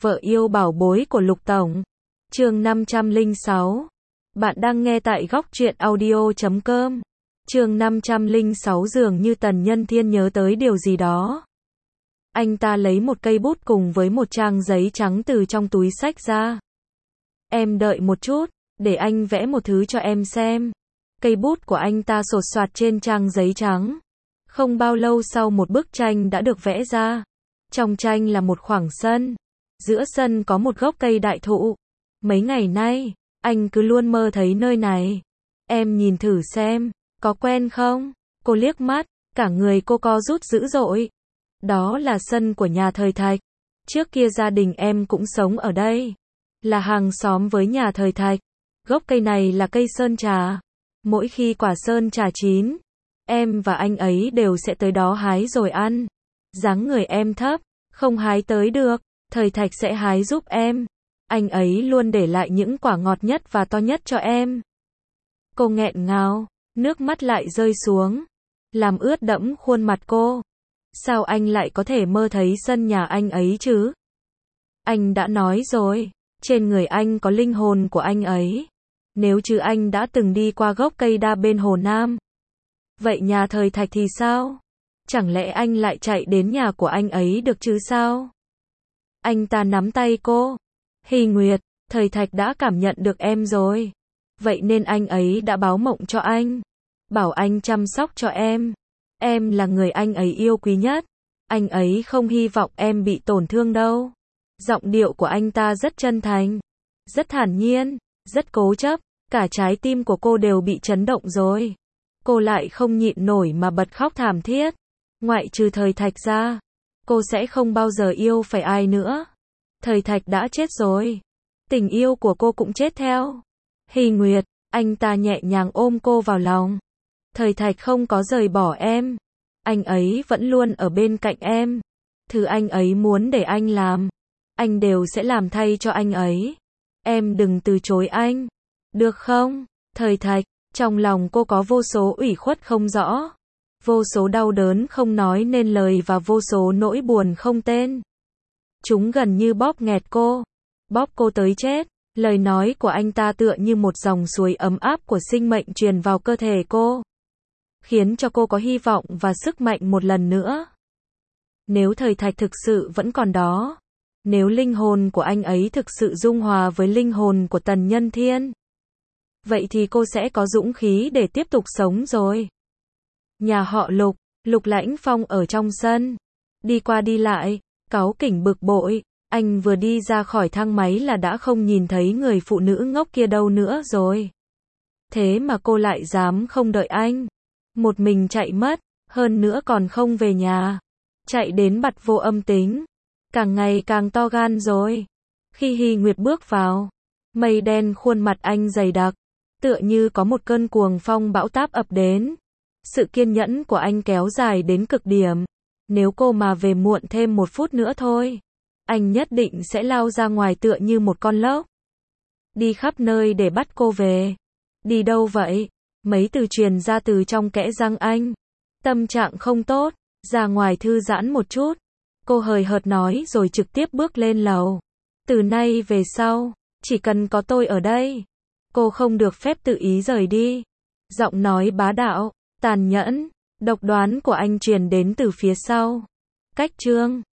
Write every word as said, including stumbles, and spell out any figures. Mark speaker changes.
Speaker 1: Vợ yêu bảo bối của Lục Tổng. Chương năm trăm lẻ sáu. Bạn đang nghe tại góc truyện audio chấm com. Chương năm trăm lẻ sáu dường như Tần Nhân Thiên nhớ tới điều gì đó. Anh ta lấy một cây bút cùng với một trang giấy trắng từ trong túi xách ra. Em đợi một chút, để anh vẽ một thứ cho em xem. Cây bút của anh ta sột soạt trên trang giấy trắng. Không bao lâu sau một bức tranh đã được vẽ ra. Trong tranh là một khoảng sân. Giữa sân có một gốc cây đại thụ. Mấy ngày nay, anh cứ luôn mơ thấy nơi này. Em nhìn thử xem, có quen không? Cô liếc mắt, cả người cô co rút dữ dội. Đó là sân của nhà Thời Thạch. Trước kia gia đình em cũng sống ở đây. Là hàng xóm với nhà Thời Thạch. Gốc cây này là cây sơn trà. Mỗi khi quả sơn trà chín, em và anh ấy đều sẽ tới đó hái rồi ăn. Dáng người em thấp, không hái tới được. Thời Thạch sẽ hái giúp em. Anh ấy luôn để lại những quả ngọt nhất và to nhất cho em. Cô nghẹn ngào, nước mắt lại rơi xuống, làm ướt đẫm khuôn mặt cô. Sao anh lại có thể mơ thấy sân nhà anh ấy chứ? Anh đã nói rồi, trên người anh có linh hồn của anh ấy. Nếu chứ anh đã từng đi qua gốc cây đa bên Hồ Nam. Vậy nhà Thời Thạch thì sao? Chẳng lẽ anh lại chạy đến nhà của anh ấy được chứ sao? Anh ta nắm tay cô. Hy Nguyệt, Thời Thạch đã cảm nhận được em rồi. Vậy nên anh ấy đã báo mộng cho anh. Bảo anh chăm sóc cho em. Em là người anh ấy yêu quý nhất. Anh ấy không hy vọng em bị tổn thương đâu. Giọng điệu của anh ta rất chân thành. Rất thản nhiên, rất cố chấp. Cả trái tim của cô đều bị chấn động rồi. Cô lại không nhịn nổi mà bật khóc thảm thiết. Ngoại trừ Thời Thạch ra, cô sẽ không bao giờ yêu phải ai nữa. Thời Thạch đã chết rồi. Tình yêu của cô cũng chết theo. Hy Nguyệt, anh ta nhẹ nhàng ôm cô vào lòng. Thời Thạch không có rời bỏ em. Anh ấy vẫn luôn ở bên cạnh em. Thứ anh ấy muốn để anh làm, anh đều sẽ làm thay cho anh ấy. Em đừng từ chối anh. Được không? Thời Thạch, trong lòng cô có vô số ủy khuất không rõ. Vô số đau đớn không nói nên lời và vô số nỗi buồn không tên. Chúng gần như bóp nghẹt cô. Bóp cô tới chết. Lời nói của anh ta tựa như một dòng suối ấm áp của sinh mệnh truyền vào cơ thể cô. Khiến cho cô có hy vọng và sức mạnh một lần nữa. Nếu Thời Thạch thực sự vẫn còn đó. Nếu linh hồn của anh ấy thực sự dung hòa với linh hồn của Tần Nhân Thiên. Vậy thì cô sẽ có dũng khí để tiếp tục sống rồi. Nhà họ Lục, Lục Lãnh Phong ở trong sân. Đi qua đi lại, cáu kỉnh bực bội. Anh vừa đi ra khỏi thang máy là đã không nhìn thấy người phụ nữ ngốc kia đâu nữa rồi. Thế mà cô lại dám không đợi anh. Một mình chạy mất, hơn nữa còn không về nhà. Chạy đến Bặt Vô Âm Tính. Càng ngày càng to gan rồi. Khi Hy Nguyệt bước vào, mây đen khuôn mặt anh dày đặc. Tựa như có một cơn cuồng phong bão táp ập đến. Sự kiên nhẫn của anh kéo dài đến cực điểm. Nếu cô mà về muộn thêm một phút nữa thôi, anh nhất định sẽ lao ra ngoài tựa như một con lốc. Đi khắp nơi để bắt cô về. Đi đâu vậy? Mấy từ truyền ra từ trong kẽ răng anh. Tâm trạng không tốt, ra ngoài thư giãn một chút. Cô hời hợt nói rồi trực tiếp bước lên lầu. Từ nay về sau, chỉ cần có tôi ở đây, cô không được phép tự ý rời đi. Giọng nói bá đạo, tàn nhẫn, độc đoán của anh truyền đến từ phía sau. Cách chương